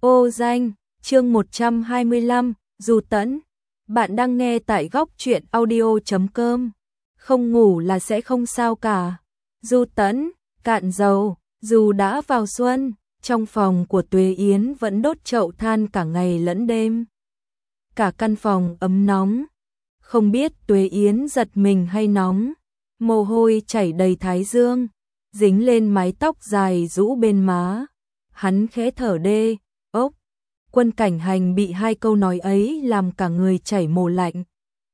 Ô danh, chương 125, Du Tẫn. Bạn đang nghe tại góc truyện audio.com. Không ngủ là sẽ không sao cả. Du Tẫn, cạn dầu, dù đã vào xuân, trong phòng của Tuế Yến vẫn đốt chậu than cả ngày lẫn đêm. Cả căn phòng ấm nóng. Không biết Tuế Yến giật mình hay nóng, mồ hôi chảy đầy thái dương, dính lên mái tóc dài rũ bên má. Hắn khẽ thở đê, ốc. Quân Cảnh Hành bị hai câu nói ấy làm cả người chảy mồ lạnh.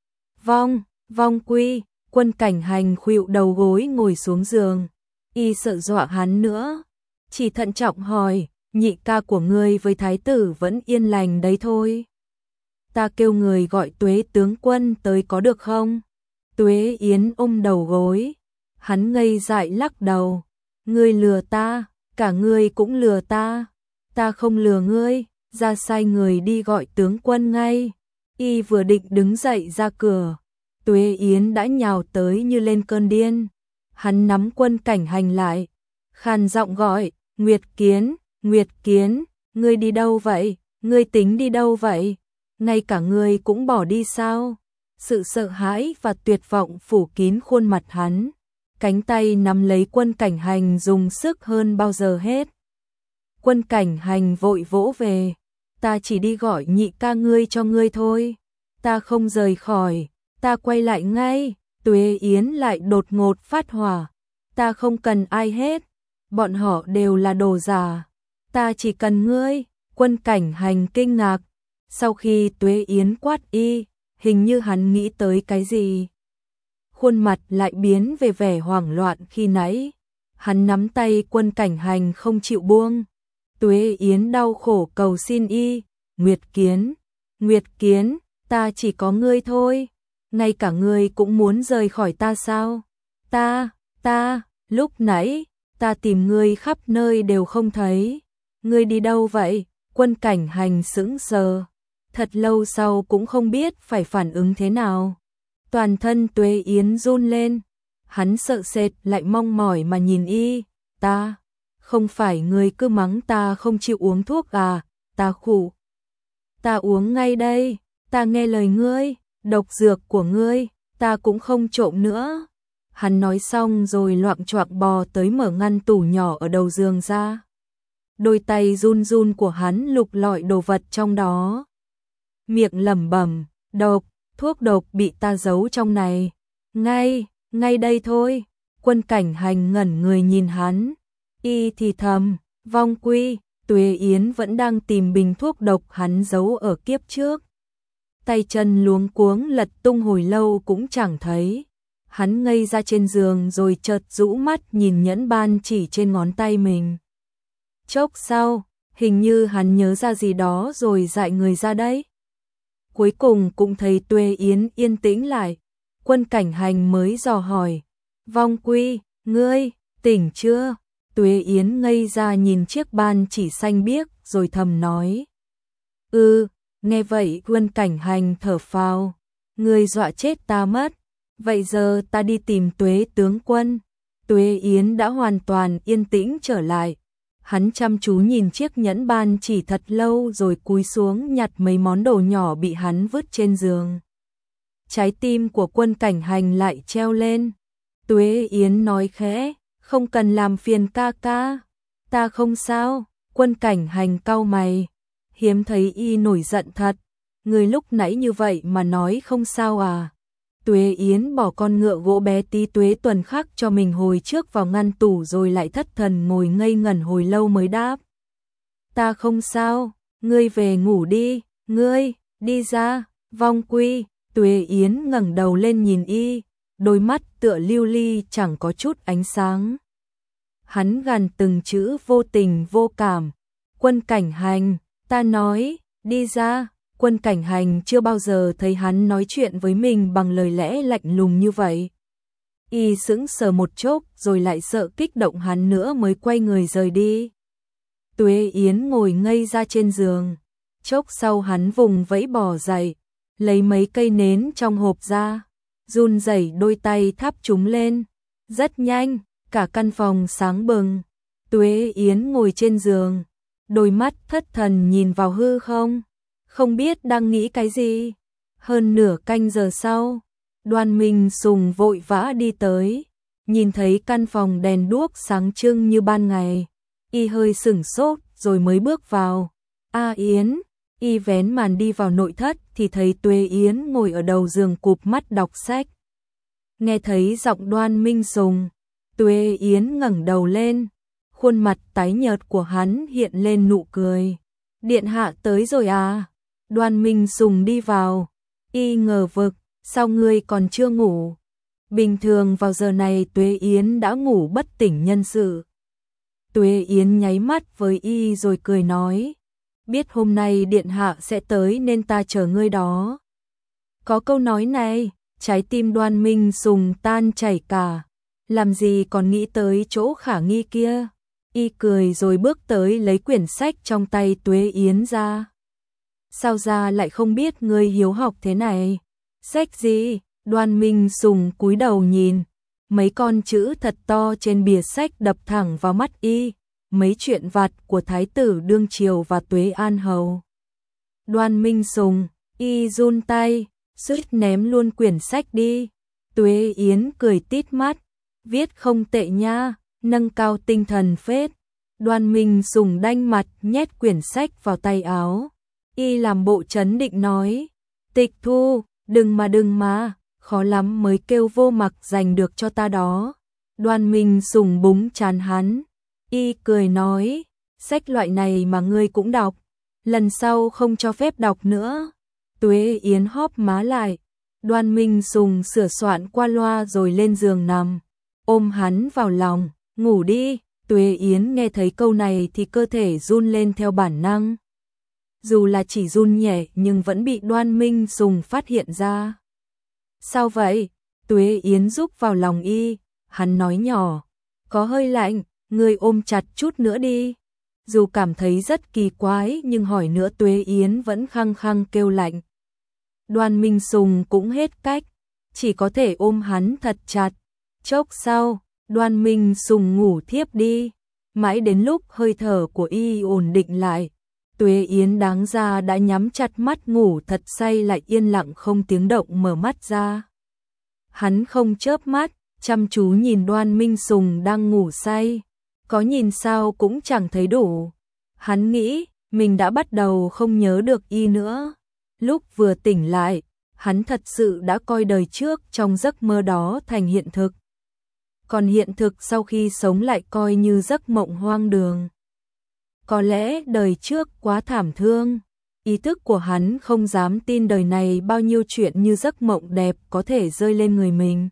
Vong quy, Quân Cảnh Hành khuỵu đầu gối ngồi xuống giường. Y sợ dọa hắn nữa, chỉ thận trọng hỏi, nhị ca của ngươi với thái tử vẫn yên lành đấy thôi. Ta kêu người gọi Tuế tướng quân tới có được không? Tuế Yến ôm đầu gối. Hắn ngây dại lắc đầu. Ngươi lừa ta, cả ngươi cũng lừa ta. Ta không lừa ngươi, ra sai người đi gọi tướng quân ngay. Y vừa định đứng dậy ra cửa, Tuế Yến đã nhào tới như lên cơn điên. Hắn nắm Quân Cảnh Hành lại, khàn giọng gọi, Nguyệt Kiến, ngươi đi đâu vậy? Ngươi tính đi đâu vậy? Ngay cả ngươi cũng bỏ đi sao? Sự sợ hãi và tuyệt vọng phủ kín khuôn mặt hắn. Cánh tay nắm lấy Quân Cảnh Hành dùng sức hơn bao giờ hết. Quân Cảnh Hành vội vỗ về. Ta chỉ đi gọi nhị ca ngươi cho ngươi thôi. Ta không rời khỏi. Ta quay lại ngay. Tuế Yến lại đột ngột phát hỏa. Ta không cần ai hết. Bọn họ đều là đồ giả. Ta chỉ cần ngươi. Quân Cảnh Hành kinh ngạc. Sau khi Tuế Yến quát y, hình như hắn nghĩ tới cái gì. Khuôn mặt lại biến về vẻ hoảng loạn khi nãy. Hắn nắm tay Quân Cảnh Hành không chịu buông. Tuế Yến đau khổ cầu xin y, Nguyệt Kiến, ta chỉ có ngươi thôi. Ngay cả ngươi cũng muốn rời khỏi ta sao? Lúc nãy, ta tìm ngươi khắp nơi đều không thấy. Ngươi đi đâu vậy? Quân Cảnh Hành sững sờ. Thật lâu sau cũng không biết phải phản ứng thế nào. Toàn thân Tuế Yến run lên. Hắn sợ sệt lại mong mỏi mà nhìn y. Ta, không phải ngươi cứ mắng ta không chịu uống thuốc à? Ta khủ. Ta uống ngay đây. Ta nghe lời ngươi. Độc dược của ngươi, ta cũng không trộm nữa. Hắn nói xong rồi loạng choạng bò tới mở ngăn tủ nhỏ ở đầu giường ra. Đôi tay run run của hắn lục lọi đồ vật trong đó. Miệng lẩm bẩm, độc, thuốc độc bị ta giấu trong này. Ngay đây thôi. Quân Cảnh Hành ngẩn người nhìn hắn. Y thì thầm, vong quy, Tuế Yến vẫn đang tìm bình thuốc độc hắn giấu ở kiếp trước. Tay chân luống cuống lật tung hồi lâu cũng chẳng thấy. Hắn ngây ra trên giường rồi chợt rũ mắt nhìn nhẫn ban chỉ trên ngón tay mình. Chốc sau, hình như hắn nhớ ra gì đó rồi dại người ra đấy. Cuối cùng cũng thấy Tuế Yến yên tĩnh lại. Quân Cảnh Hành mới dò hỏi, vong quy, ngươi, tỉnh chưa? Tuế Yến ngây ra nhìn chiếc ban chỉ xanh biếc rồi thầm nói. Nghe vậy Quân Cảnh Hành thở phào. Ngươi dọa chết ta mất. Vậy giờ ta đi tìm Tuế tướng quân. Tuế Yến đã hoàn toàn yên tĩnh trở lại. Hắn chăm chú nhìn chiếc nhẫn ban chỉ thật lâu rồi cúi xuống nhặt mấy món đồ nhỏ bị hắn vứt trên giường. Trái tim của Quân Cảnh Hành lại treo lên. Tuế Yến nói khẽ, không cần làm phiền ca ca. Ta không sao. Quân Cảnh Hành cau mày. Hiếm thấy y nổi giận thật. Người lúc nãy như vậy mà nói không sao à? Tuế Yến bỏ con ngựa gỗ bé tí Tuế Tuần khắc cho mình hồi trước vào ngăn tủ rồi lại thất thần ngồi ngây ngẩn hồi lâu mới đáp. Ta không sao, ngươi về ngủ đi, ngươi, đi ra, vong quy. Tuế Yến ngẩng đầu lên nhìn y, đôi mắt tựa lưu ly chẳng có chút ánh sáng. Hắn gằn từng chữ vô tình vô cảm. Quân Cảnh Hành, ta nói, đi ra. Quân Cảnh Hành chưa bao giờ thấy hắn nói chuyện với mình bằng lời lẽ lạnh lùng như vậy. Y sững sờ một chốc rồi lại sợ kích động hắn nữa mới quay người rời đi. Tuế Yến ngồi ngây ra trên giường. Chốc sau hắn vùng vẫy bò dậy, lấy mấy cây nến trong hộp ra, run rẩy đôi tay thắp chúng lên. Rất nhanh, cả căn phòng sáng bừng. Tuế Yến ngồi trên giường, đôi mắt thất thần nhìn vào hư không, không biết đang nghĩ cái gì. Hơn nửa canh giờ sau, Đoan Minh Sùng vội vã đi tới, nhìn thấy căn phòng đèn đuốc sáng trưng như ban ngày, y hơi sửng sốt rồi mới bước vào. A Yến, y vén màn đi vào nội thất thì thấy Tuế Yến ngồi ở đầu giường cụp mắt đọc sách. Nghe thấy giọng Đoan Minh Sùng, Tuế Yến ngẩng đầu lên, khuôn mặt tái nhợt của hắn hiện lên nụ cười. Điện hạ tới rồi à? Đoan Minh Sùng đi vào, y ngờ vực, sao ngươi còn chưa ngủ? Bình thường vào giờ này Tuế Yến đã ngủ bất tỉnh nhân sự. Tuế Yến nháy mắt với y rồi cười nói, biết hôm nay điện hạ sẽ tới nên ta chờ ngươi đó. Có câu nói này, trái tim Đoan Minh Sùng tan chảy cả, làm gì còn nghĩ tới chỗ khả nghi kia. Y cười rồi bước tới lấy quyển sách trong tay Tuế Yến ra. Sao ra lại không biết ngươi hiếu học thế này? Sách gì? Đoan Minh Sùng cúi đầu nhìn, mấy con chữ thật to trên bìa sách đập thẳng vào mắt y, mấy chuyện vặt của thái tử đương triều và Tuế An hầu. Đoan Minh Sùng, y run tay, suýt ném luôn quyển sách đi. Tuế Yến cười tít mắt, viết không tệ nha, nâng cao tinh thần phết. Đoan Minh Sùng đanh mặt nhét quyển sách vào tay áo. Y làm bộ trấn định nói, Tịch Thu, đừng mà, khó lắm mới kêu vô mặc giành được cho ta đó. Đoan Minh Sùng búng trán hắn. Y cười nói, sách loại này mà ngươi cũng đọc, lần sau không cho phép đọc nữa. Tuế Yến hóp má lại. Đoan Minh Sùng sửa soạn qua loa rồi lên giường nằm, ôm hắn vào lòng, ngủ đi. Tuế Yến nghe thấy câu này thì cơ thể run lên theo bản năng. Dù là chỉ run nhẹ nhưng vẫn bị Đoan Minh Sùng phát hiện ra. Sao vậy? Tuế Yến rúc vào lòng y, hắn nói nhỏ, có hơi lạnh, ngươi ôm chặt chút nữa đi. Dù cảm thấy rất kỳ quái nhưng hỏi nữa Tuế Yến vẫn khăng khăng kêu lạnh. Đoan Minh Sùng cũng hết cách, chỉ có thể ôm hắn thật chặt. Chốc sau, Đoan Minh Sùng ngủ thiếp đi, mãi đến lúc hơi thở của y ổn định lại, Tuế Yến đáng ra đã nhắm chặt mắt ngủ thật say lại yên lặng không tiếng động mở mắt ra. Hắn không chớp mắt, chăm chú nhìn Đoan Minh Sùng đang ngủ say, có nhìn sao cũng chẳng thấy đủ. Hắn nghĩ mình đã bắt đầu không nhớ được y nữa. Lúc vừa tỉnh lại, hắn thật sự đã coi đời trước trong giấc mơ đó thành hiện thực. Còn hiện thực sau khi sống lại coi như giấc mộng hoang đường. Có lẽ đời trước quá thảm thương, ý thức của hắn không dám tin đời này bao nhiêu chuyện như giấc mộng đẹp có thể rơi lên người mình.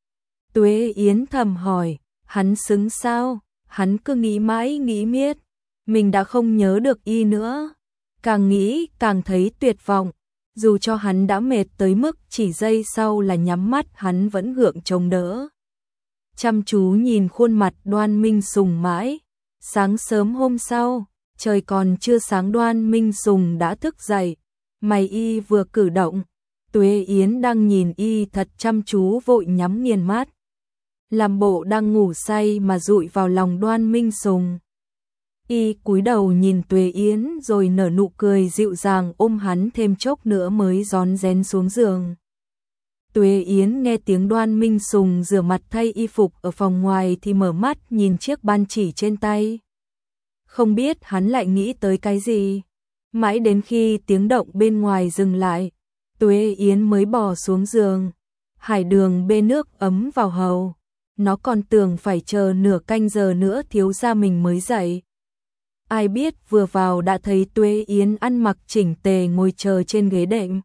Tuế Yến thầm hỏi, hắn xứng sao? Hắn cứ nghĩ mãi nghĩ miết, mình đã không nhớ được y nữa. Càng nghĩ càng thấy tuyệt vọng, dù cho hắn đã mệt tới mức chỉ giây sau là nhắm mắt hắn vẫn gượng chống đỡ. Chăm chú nhìn khuôn mặt Đoan Minh Sùng mãi. Sáng sớm hôm sau, trời còn chưa sáng Đoan Minh Sùng đã thức dậy, mày y vừa cử động, Tuế Yến đang nhìn y thật chăm chú vội nhắm nghiền mắt. Làm bộ đang ngủ say mà dụi vào lòng Đoan Minh Sùng. Y cúi đầu nhìn Tuế Yến rồi nở nụ cười dịu dàng ôm hắn thêm chốc nữa mới rón rén xuống giường. Tuế Yến nghe tiếng Đoan Minh Sùng rửa mặt thay y phục ở phòng ngoài thì mở mắt nhìn chiếc ban chỉ trên tay. Không biết hắn lại nghĩ tới cái gì. Mãi đến khi tiếng động bên ngoài dừng lại, Tuế Yến mới bò xuống giường. Hải Đường bê nước ấm vào hầu. Nó còn tưởng phải chờ nửa canh giờ nữa thiếu gia mình mới dậy. Ai biết vừa vào đã thấy Tuế Yến ăn mặc chỉnh tề ngồi chờ trên ghế đệm.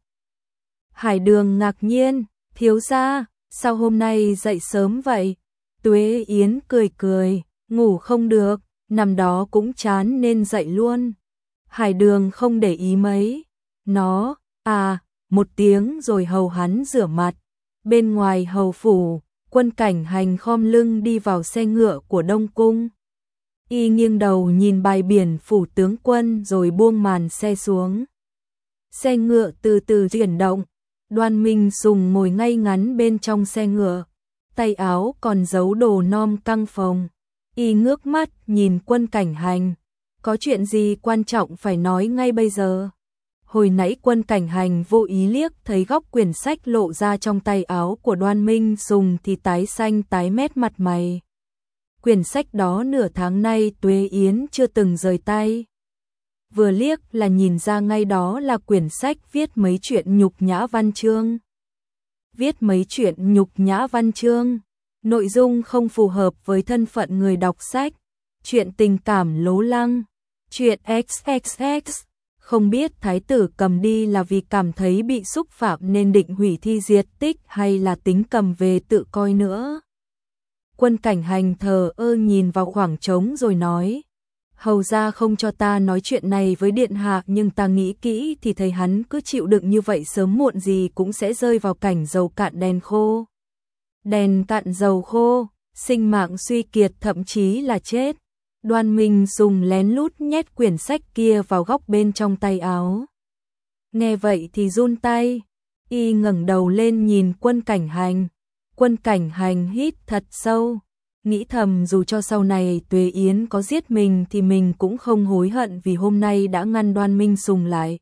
Hải Đường ngạc nhiên, thiếu gia, sao hôm nay dậy sớm vậy? Tuế Yến cười cười, ngủ không được, nằm đó cũng chán nên dậy luôn. Hải Đường không để ý mấy, nó, một tiếng rồi hầu hắn rửa mặt. Bên ngoài hầu phủ, Quân Cảnh Hành khom lưng đi vào xe ngựa của Đông Cung. Y nghiêng đầu nhìn bài biển phủ tướng quân rồi buông màn xe xuống. Xe ngựa từ từ chuyển động, Đoan Minh Sùng ngồi ngay ngắn bên trong xe ngựa, tay áo còn giấu đồ nom căng phồng. Y ngước mắt nhìn Quân Cảnh Hành, Có chuyện gì quan trọng phải nói ngay bây giờ. Hồi nãy Quân Cảnh Hành vô ý liếc thấy góc quyển sách lộ ra trong tay áo của Đoan Minh Sùng thì tái xanh tái mét mặt mày. Quyển sách đó nửa tháng nay Tuế Yến chưa từng rời tay. Vừa liếc là nhìn ra ngay đó là quyển sách viết mấy chuyện nhục nhã văn chương. Viết mấy chuyện nhục nhã văn chương, nội dung không phù hợp với thân phận người đọc sách, chuyện tình cảm lố lăng, chuyện XXX. Không biết thái tử cầm đi là vì cảm thấy bị xúc phạm nên định hủy thi diệt tích hay là tính cầm về tự coi nữa. Quân Cảnh Hành thờ ơ nhìn vào khoảng trống rồi nói, hầu ra không cho ta nói chuyện này với điện hạ, nhưng ta nghĩ kỹ thì thấy hắn cứ chịu đựng như vậy sớm muộn gì cũng sẽ rơi vào cảnh dầu cạn đèn khô. Đèn cạn dầu khô, sinh mạng suy kiệt thậm chí là chết. Đoan Minh Sùng lén lút nhét quyển sách kia vào góc bên trong tay áo. Nghe vậy thì run tay, y ngẩng đầu lên nhìn Quân Cảnh Hành. Quân Cảnh Hành hít thật sâu, nghĩ thầm dù cho sau này Tuế Yến có giết mình thì mình cũng không hối hận vì hôm nay đã ngăn Đoan Minh Sùng lại.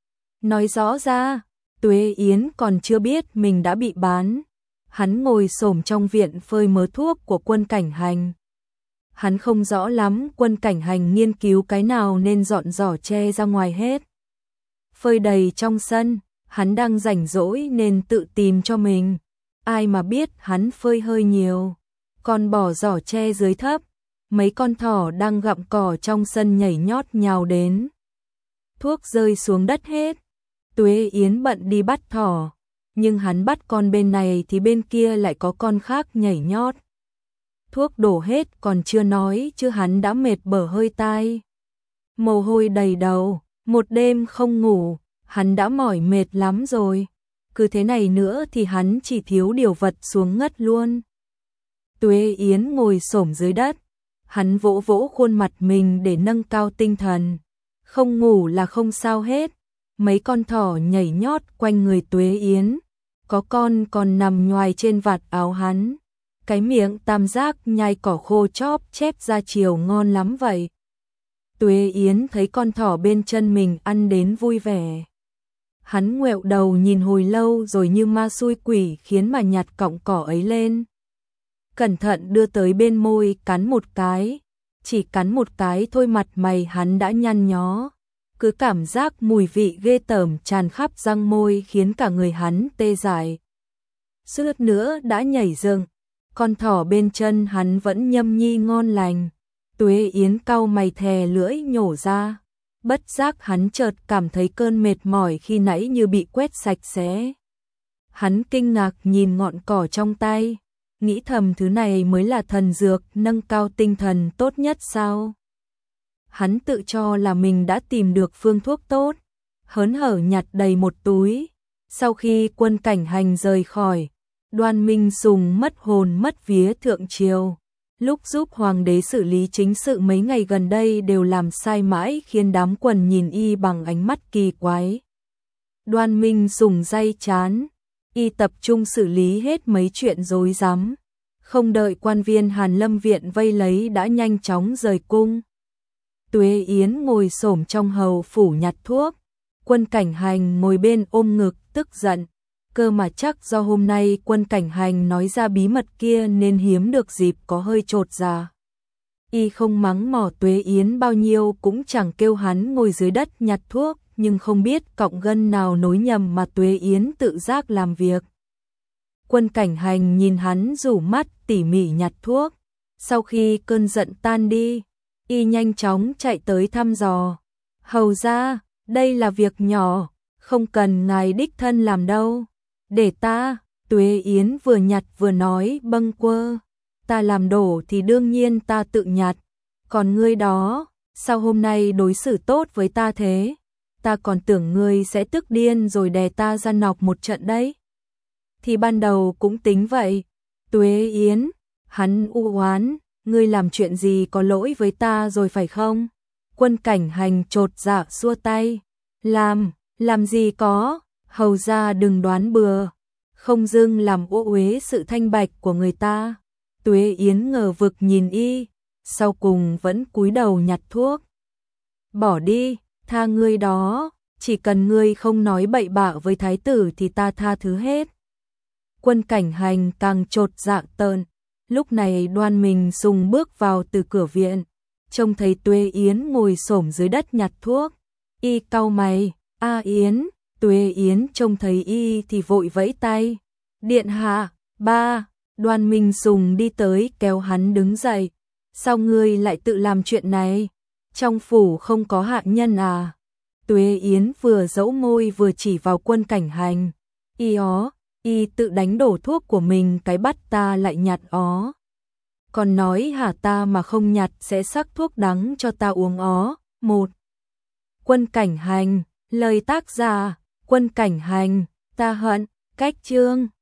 Nói rõ ra, Tuế Yến còn chưa biết mình đã bị bán. Hắn ngồi xổm trong viện phơi mớ thuốc của Quân Cảnh Hành. Hắn không rõ lắm Quân Cảnh Hành nghiên cứu cái nào nên dọn giỏ tre ra ngoài hết. Phơi đầy trong sân, hắn đang rảnh rỗi nên tự tìm cho mình. Ai mà biết hắn phơi hơi nhiều, còn bỏ giỏ tre dưới thấp. Mấy con thỏ đang gặm cỏ trong sân nhảy nhót nhào đến. Thuốc rơi xuống đất hết. Tuế Yến bận đi bắt thỏ, nhưng hắn bắt con bên này thì bên kia lại có con khác nhảy nhót. Thuốc đổ hết còn chưa nói chứ hắn đã mệt bở hơi tai. Mồ hôi đầy đầu, một đêm không ngủ, hắn đã mỏi mệt lắm rồi. Cứ thế này nữa thì hắn chỉ thiếu điều vật xuống ngất luôn. Tuế Yến ngồi xổm dưới đất, hắn vỗ vỗ khuôn mặt mình để nâng cao tinh thần. Không ngủ là không sao hết. Mấy con thỏ nhảy nhót quanh người Tuế Yến, có con còn nằm nhoài trên vạt áo hắn. Cái miệng tam giác nhai cỏ khô chóp chép ra chiều ngon lắm vậy. Tuế Yến thấy con thỏ bên chân mình ăn đến vui vẻ. Hắn ngoẹo đầu nhìn hồi lâu rồi như ma xui quỷ khiến mà nhặt cọng cỏ ấy lên. Cẩn thận đưa tới bên môi cắn một cái. Chỉ cắn một cái thôi mặt mày hắn đã nhăn nhó. Cứ cảm giác mùi vị ghê tởm tràn khắp răng môi khiến cả người hắn tê dại. Suýt nữa đã nhảy dựng. Con thỏ bên chân hắn vẫn nhâm nhi ngon lành. Tuế Yến cau mày thè lưỡi nhổ ra. Bất giác hắn chợt cảm thấy cơn mệt mỏi khi nãy như bị quét sạch sẽ. Hắn kinh ngạc nhìn ngọn cỏ trong tay, nghĩ thầm thứ này mới là thần dược nâng cao tinh thần tốt nhất sao? Hắn tự cho là mình đã tìm được phương thuốc tốt, hớn hở nhặt đầy một túi. Sau khi Quân Cảnh Hành rời khỏi, Đoan Minh Sùng mất hồn mất vía thượng triều. Lúc giúp hoàng đế xử lý chính sự mấy ngày gần đây đều làm sai mãi khiến đám quần nhìn y bằng ánh mắt kỳ quái. Đoan Minh Sùng day chán, y tập trung xử lý hết mấy chuyện rối rắm. Không đợi quan viên Hàn Lâm viện vây lấy đã nhanh chóng rời cung. Tuế Yến ngồi xổm trong hầu phủ nhặt thuốc. Quân Cảnh Hành ngồi bên ôm ngực tức giận. Cơ mà chắc do hôm nay Quân Cảnh Hành nói ra bí mật kia nên hiếm được dịp có hơi chột dạ. Y không mắng mỏ Tuế Yến bao nhiêu cũng chẳng kêu hắn ngồi dưới đất nhặt thuốc, nhưng không biết cọng gân nào nối nhầm mà Tuế Yến tự giác làm việc. Quân Cảnh Hành nhìn hắn rủ mắt tỉ mỉ nhặt thuốc. Sau khi cơn giận tan đi, y nhanh chóng chạy tới thăm dò. Hầu ra, đây là việc nhỏ, không cần ngài đích thân làm đâu. Để ta, Tuế Yến vừa nhặt vừa nói bâng quơ. Ta làm đổ thì đương nhiên ta tự nhặt. Còn ngươi đó, sao hôm nay đối xử tốt với ta thế? Ta còn tưởng ngươi sẽ tức điên rồi đè ta ra nọc một trận đấy. Thì ban đầu cũng tính vậy. Tuế Yến, hắn u oán, ngươi làm chuyện gì có lỗi với ta rồi phải không? Quân Cảnh Hành chột dạ xua tay. Làm gì có, hầu ra đừng đoán bừa. Không dưng làm ô uế sự thanh bạch của người ta. Tuế Yến ngờ vực nhìn y, sau cùng vẫn cúi đầu nhặt thuốc. bỏ đi, tha ngươi đó, chỉ cần ngươi không nói bậy bạ với thái tử thì ta tha thứ hết. Quân Cảnh Hành càng chột dạ tợn, lúc này Đoan Minh Sùng bước vào từ cửa viện, trông thấy Tuệ Yến ngồi xổm dưới đất nhặt thuốc, y cau mày, "A Yến." Tuệ Yến trông thấy y thì vội vẫy tay, "Điện hạ, ba." Đoan Minh Sùng đi tới kéo hắn đứng dậy, "Sao ngươi lại tự làm chuyện này? Trong phủ không có hạ nhân à?" Tuệ Yến vừa dẫu môi vừa chỉ vào Quân Cảnh Hành, y tự đánh đổ thuốc của mình cái bắt ta lại nhặt ó. Còn nói hả ta mà không nhặt sẽ sắc thuốc đắng cho ta uống ó. Một. Quân Cảnh Hành, lời tác giả, Quân Cảnh Hành, ta hận, cách chương.